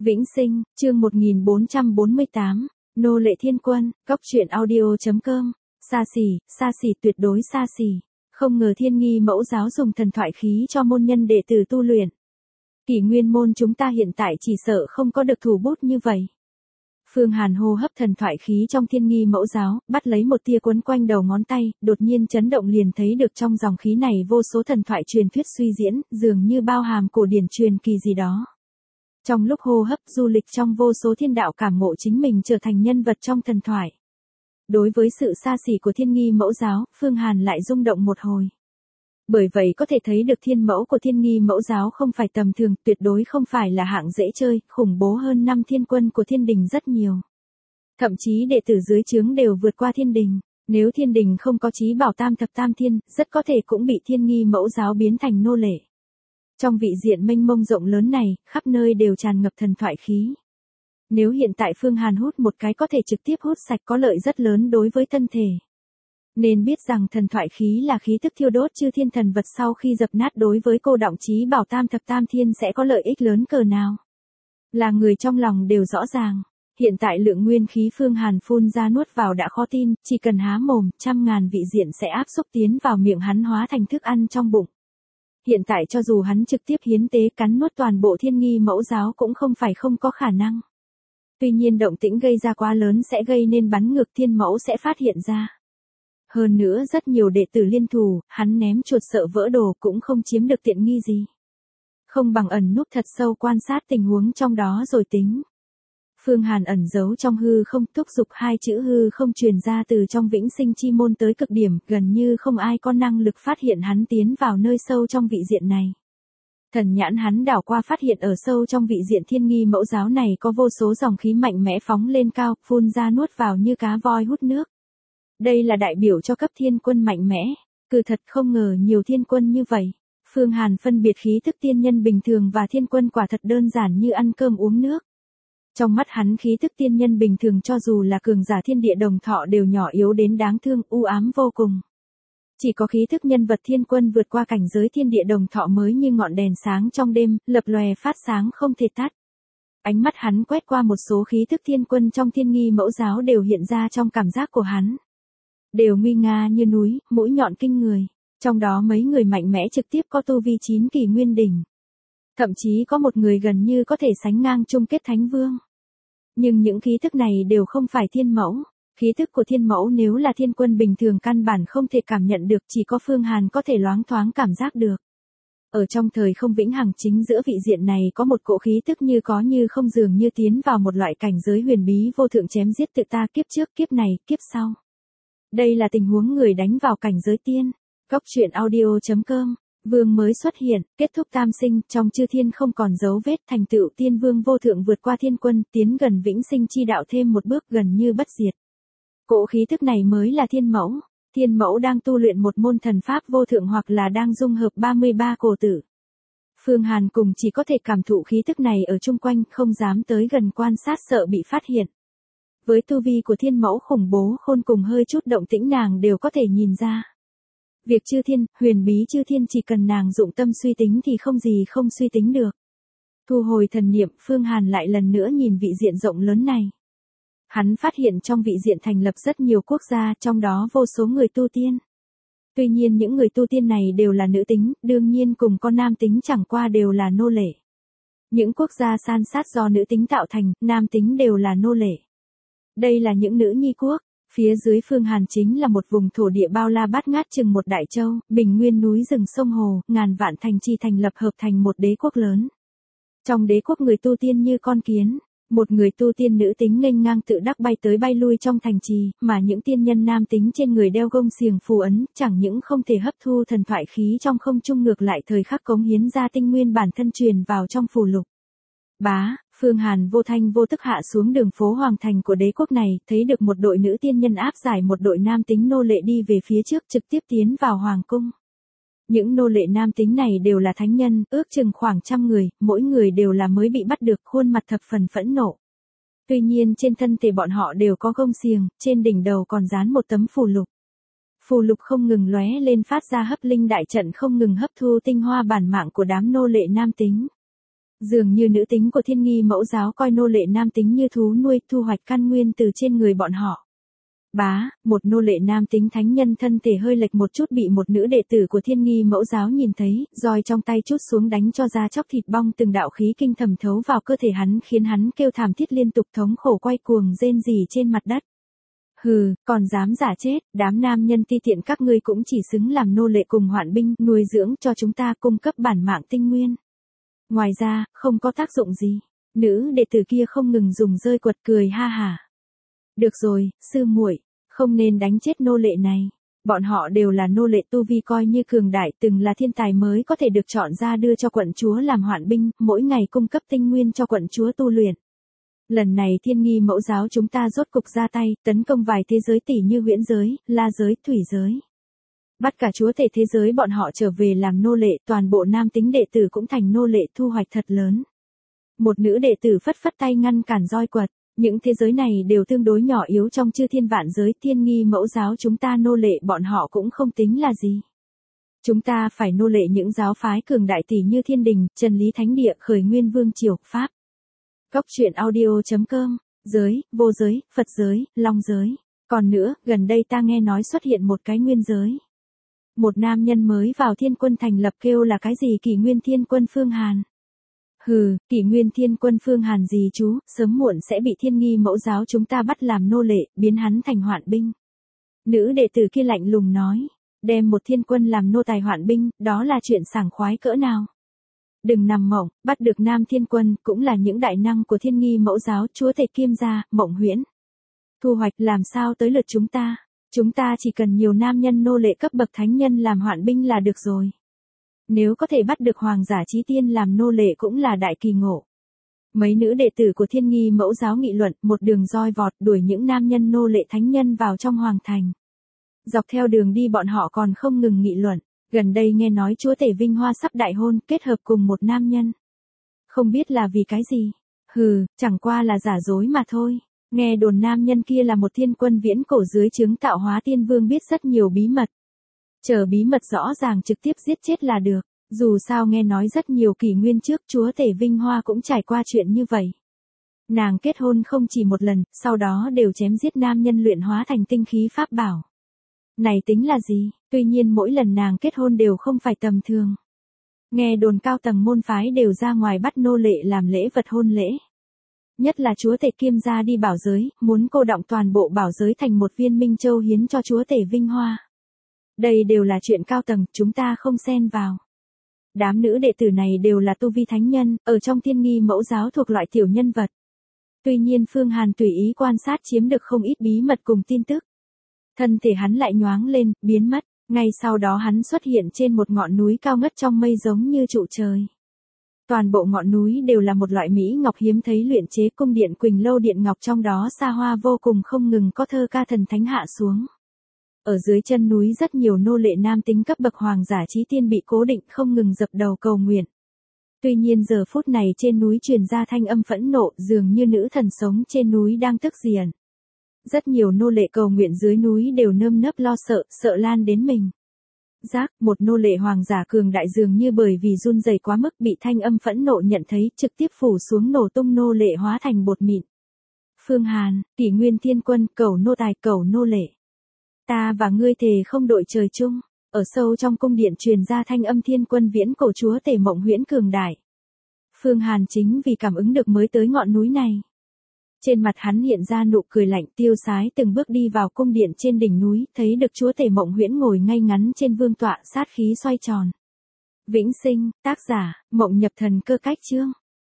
Vĩnh Sinh, chương 1448, Nô lệ thiên quân, Cóc truyện audio.com, xa xỉ tuyệt đối xa xỉ, không ngờ Thiên Nghi mẫu giáo dùng thần thoại khí cho môn nhân đệ tử tu luyện. Kỷ nguyên môn chúng ta hiện tại chỉ sợ không có được thủ bút như vậy. Phương Hàn hô hấp thần thoại khí trong Thiên Nghi mẫu giáo, bắt lấy một tia quấn quanh đầu ngón tay, đột nhiên chấn động liền thấy được trong dòng khí này vô số thần thoại truyền thuyết suy diễn, dường như bao hàm cổ điển truyền kỳ gì đó. Trong lúc hô hấp du lịch trong vô số thiên đạo cảm ngộ chính mình trở thành nhân vật trong thần thoại. Đối với sự xa xỉ của Thiên Nghi mẫu giáo, Phương Hàn lại rung động một hồi. Bởi vậy có thể thấy được thiên mẫu của Thiên Nghi mẫu giáo không phải tầm thường, tuyệt đối không phải là hạng dễ chơi, khủng bố hơn 5 thiên quân của thiên đình rất nhiều. Thậm chí đệ tử dưới trướng đều vượt qua thiên đình. Nếu thiên đình không có chí bảo tam thập tam thiên, rất có thể cũng bị Thiên Nghi mẫu giáo biến thành nô lệ. Trong vị diện mênh mông rộng lớn này, khắp nơi đều tràn ngập thần thoại khí. Nếu hiện tại Phương Hàn hút một cái có thể trực tiếp hút sạch có lợi rất lớn đối với thân thể. Nên biết rằng thần thoại khí là khí tức thiêu đốt chư thiên thần vật sau khi dập nát đối với cô động chí bảo tam thập tam thiên sẽ có lợi ích lớn cỡ nào. Là người trong lòng đều rõ ràng. Hiện tại lượng nguyên khí Phương Hàn phun ra nuốt vào đã khó tin, chỉ cần há mồm, 100.000 vị diện sẽ áp xúc tiến vào miệng hắn hóa thành thức ăn trong bụng. Hiện tại cho dù hắn trực tiếp hiến tế cắn nuốt toàn bộ Thiên Nghi mẫu giáo cũng không phải không có khả năng. Tuy nhiên động tĩnh gây ra quá lớn sẽ gây nên bắn ngược thiên mẫu sẽ phát hiện ra. Hơn nữa rất nhiều đệ tử liên thủ, hắn ném chuột sợ vỡ đồ cũng không chiếm được tiện nghi gì. Không bằng ẩn núp thật sâu quan sát tình huống trong đó rồi tính. Phương Hàn ẩn giấu trong hư không, thúc giục hai chữ hư không truyền ra từ trong Vĩnh Sinh chi môn tới cực điểm, gần như không ai có năng lực phát hiện hắn tiến vào nơi sâu trong vị diện này. Thần nhãn hắn đảo qua phát hiện ở sâu trong vị diện Thiên Nghi mẫu giáo này có vô số dòng khí mạnh mẽ phóng lên cao, phun ra nuốt vào như cá voi hút nước. Đây là đại biểu cho cấp thiên quân mạnh mẽ, cứ thật không ngờ nhiều thiên quân như vậy. Phương Hàn phân biệt khí thức tiên nhân bình thường và thiên quân quả thật đơn giản như ăn cơm uống nước. Trong mắt hắn khí thức tiên nhân bình thường cho dù là cường giả thiên địa đồng thọ đều nhỏ yếu đến đáng thương, u ám vô cùng. Chỉ có khí thức nhân vật thiên quân vượt qua cảnh giới thiên địa đồng thọ mới như ngọn đèn sáng trong đêm, lập lòe phát sáng không thể tắt. Ánh mắt hắn quét qua một số khí thức thiên quân trong Thiên Nghi mẫu giáo đều hiện ra trong cảm giác của hắn. Đều nguy nga như núi, mũi nhọn kinh người. Trong đó mấy người mạnh mẽ trực tiếp có tu vi 9 kỳ nguyên đỉnh. Thậm chí có một người gần như có thể sánh ngang chung kết thánh vương. Nhưng những khí thức này đều không phải thiên mẫu. Khí thức của thiên mẫu nếu là thiên quân bình thường căn bản không thể cảm nhận được, chỉ có Phương Hàn có thể loáng thoáng cảm giác được. Ở trong thời không vĩnh hằng chính giữa vị diện này có một cỗ khí thức như có như không dường như tiến vào một loại cảnh giới huyền bí vô thượng chém giết tự ta kiếp trước kiếp này kiếp sau. Đây là tình huống người đánh vào cảnh giới tiên. Cóc truyện audio.com, vương mới xuất hiện, kết thúc tam sinh, trong chư thiên không còn dấu vết, thành tựu tiên vương vô thượng vượt qua thiên quân, tiến gần vĩnh sinh chi đạo thêm một bước gần như bất diệt. Cỗ khí thức này mới là thiên mẫu. Thiên mẫu đang tu luyện một môn thần pháp vô thượng hoặc là đang dung hợp 33 cổ tử. Phương Hàn cùng chỉ có thể cảm thụ khí thức này ở chung quanh, không dám tới gần quan sát sợ bị phát hiện. Với tu vi của thiên mẫu khủng bố khôn cùng hơi chút động tĩnh nàng đều có thể nhìn ra. Việc chư thiên, huyền bí chư thiên chỉ cần nàng dụng tâm suy tính thì không gì không suy tính được. Thu hồi thần niệm, Phương Hàn lại lần nữa nhìn vị diện rộng lớn này. Hắn phát hiện trong vị diện thành lập rất nhiều quốc gia, trong đó vô số người tu tiên. Tuy nhiên những người tu tiên này đều là nữ tính, đương nhiên cùng con nam tính chẳng qua đều là nô lệ. Những quốc gia san sát do nữ tính tạo thành, nam tính đều là nô lệ. Đây là những nữ nhi quốc. Phía dưới Phương Hàn chính là một vùng thổ địa bao la bát ngát chừng một đại châu, bình nguyên núi rừng sông hồ, ngàn vạn thành trì thành lập hợp thành một đế quốc lớn. Trong đế quốc người tu tiên như con kiến. Một người tu tiên nữ tính nghênh ngang tự đắc bay tới bay lui trong thành trì, mà những tiên nhân nam tính trên người đeo gông xiềng phù ấn, chẳng những không thể hấp thu thần thoại khí trong không trung ngược lại thời khắc cống hiến ra tinh nguyên bản thân truyền vào trong phù lục. Phương Hàn vô thanh vô tức hạ xuống đường phố hoàng thành của đế quốc này, thấy được một đội nữ tiên nhân áp giải một đội nam tính nô lệ đi về phía trước trực tiếp tiến vào hoàng cung. Những nô lệ nam tính này đều là thánh nhân, ước chừng khoảng 100 người, mỗi người đều là mới bị bắt được, khuôn mặt thập phần phẫn nộ. Tuy nhiên trên thân thể bọn họ đều có gông xiềng, trên đỉnh đầu còn dán một tấm phù lục. Phù lục không ngừng lóe lên phát ra hấp linh đại trận không ngừng hấp thu tinh hoa bản mạng của đám nô lệ nam tính. Dường như nữ tính của Thiên Nghi Mẫu giáo coi nô lệ nam tính như thú nuôi, thu hoạch căn nguyên từ trên người bọn họ. Bá, một nô lệ nam tính thánh nhân thân thể hơi lệch một chút bị một nữ đệ tử của Thiên Nghi Mẫu giáo nhìn thấy, roi trong tay trút xuống đánh cho da chóc thịt bong, từng đạo khí kinh thẩm thấu vào cơ thể hắn khiến hắn kêu thảm thiết liên tục, thống khổ quay cuồng rên rỉ trên mặt đất. Hừ, còn dám giả chết, đám nam nhân ti tiện các ngươi cũng chỉ xứng làm nô lệ cùng hoạn binh, nuôi dưỡng cho chúng ta, cung cấp bản mạng tinh nguyên. Ngoài ra, không có tác dụng gì. Nữ đệ tử kia không ngừng dùng rơi quật cười ha hả. Được rồi, sư muội, không nên đánh chết nô lệ này. Bọn họ đều là nô lệ tu vi coi như cường đại, từng là thiên tài mới có thể được chọn ra đưa cho quận chúa làm hoạn binh, mỗi ngày cung cấp tinh nguyên cho quận chúa tu luyện. Lần này Thiên Nghi Mẫu giáo chúng ta rốt cục ra tay, tấn công vài thế giới tỷ như huyễn giới, la giới, thủy giới. Bắt cả chúa tể thế giới bọn họ trở về làm nô lệ, toàn bộ nam tính đệ tử cũng thành nô lệ, thu hoạch thật lớn. Một nữ đệ tử phất phất tay ngăn cản roi quật, những thế giới này đều tương đối nhỏ yếu trong chư thiên vạn giới, Thiên Nghi Mẫu giáo chúng ta nô lệ bọn họ cũng không tính là gì. Chúng ta phải nô lệ những giáo phái cường đại tỷ như Thiên Đình, Trần Lý Thánh Địa, Khởi Nguyên Vương Triều, Pháp. Cốc truyện audio.com, giới, vô giới, Phật giới, Long giới. Còn nữa, gần đây ta nghe nói xuất hiện một cái nguyên giới. Một nam nhân mới vào Thiên Quân thành lập kêu là cái gì Kỷ Nguyên Thiên Quân Phương Hàn. Hừ, Kỷ Nguyên Thiên Quân Phương Hàn gì chú, sớm muộn sẽ bị Thiên Nghi Mẫu giáo chúng ta bắt làm nô lệ, biến hắn thành hoạn binh. Nữ đệ tử kia lạnh lùng nói, đem một thiên quân làm nô tài hoạn binh, đó là chuyện sảng khoái cỡ nào. Đừng nằm mộng, bắt được nam thiên quân, cũng là những đại năng của Thiên Nghi Mẫu giáo, chúa tể Kiêm gia, Mộng Huyễn. Thu hoạch làm sao tới lượt chúng ta chỉ cần nhiều nam nhân nô lệ cấp bậc thánh nhân làm hoạn binh là được rồi. Nếu có thể bắt được hoàng giả chí tiên làm nô lệ cũng là đại kỳ ngộ. Mấy nữ đệ tử của Thiên Nghi Mẫu giáo nghị luận, một đường roi vọt đuổi những nam nhân nô lệ thánh nhân vào trong hoàng thành. Dọc theo đường đi bọn họ còn không ngừng nghị luận, gần đây nghe nói chúa tể Vinh Hoa sắp đại hôn, kết hợp cùng một nam nhân. Không biết là vì cái gì? Hừ, chẳng qua là giả dối mà thôi. Nghe đồn nam nhân kia là một thiên quân viễn cổ dưới trướng Tạo Hóa Tiên Vương, biết rất nhiều bí mật. Chờ bí mật rõ ràng trực tiếp giết chết là được. Dù sao nghe nói rất nhiều kỷ nguyên trước chúa tể Vinh Hoa cũng trải qua chuyện như vậy. Nàng kết hôn không chỉ một lần, sau đó đều chém giết nam nhân luyện hóa thành tinh khí pháp bảo. Này tính là gì? Tuy nhiên mỗi lần nàng kết hôn đều không phải tầm thường. Nghe đồn cao tầng môn phái đều ra ngoài bắt nô lệ làm lễ vật hôn lễ. Nhất là chúa tể Kiêm gia đi bảo giới, muốn cô đọng toàn bộ bảo giới thành một viên minh châu hiến cho chúa tể Vinh Hoa. Đây đều là chuyện cao tầng, chúng ta không xen vào. Đám nữ đệ tử này đều là tu vi thánh nhân, ở trong Thiên Nghi Mẫu giáo thuộc loại tiểu nhân vật. Tuy nhiên Phương Hàn tùy ý quan sát chiếm được không ít bí mật cùng tin tức. Thân thể hắn lại nhoáng lên, biến mất, ngay sau đó hắn xuất hiện trên một ngọn núi cao ngất trong mây giống như trụ trời. Toàn bộ ngọn núi đều là một loại mỹ ngọc hiếm thấy luyện chế, cung điện Quỳnh Lâu điện ngọc trong đó xa hoa vô cùng, không ngừng có thơ ca thần thánh hạ xuống. Ở dưới chân núi rất nhiều nô lệ nam tính cấp bậc hoàng giả chí tiên bị cố định, không ngừng dập đầu cầu nguyện. Tuy nhiên giờ phút này trên núi truyền ra thanh âm phẫn nộ, dường như nữ thần sống trên núi đang tức giận. Rất nhiều nô lệ cầu nguyện dưới núi đều nơm nớp lo sợ, sợ lan đến mình. Giác, một nô lệ hoàng giả cường đại dường như bởi vì run rẩy quá mức bị thanh âm phẫn nộ nhận thấy, trực tiếp phủ xuống nổ tung, nô lệ hóa thành bột mịn. Phương Hàn, Kỷ Nguyên Thiên Quân, cầu nô tài, cầu nô lệ. Ta và ngươi thề không đội trời chung. Ở sâu trong cung điện truyền ra thanh âm thiên quân viễn cổ chúa tể Mộng Huyễn cường đại. Phương Hàn chính vì cảm ứng được mới tới ngọn núi này. Trên mặt hắn hiện ra nụ cười lạnh, tiêu sái từng bước đi vào cung điện trên đỉnh núi, thấy được chúa tể Mộng Huyễn ngồi ngay ngắn trên vương tọa, sát khí xoay tròn. Vĩnh sinh, tác giả, Mộng Nhập Thần Cơ Cách Chương.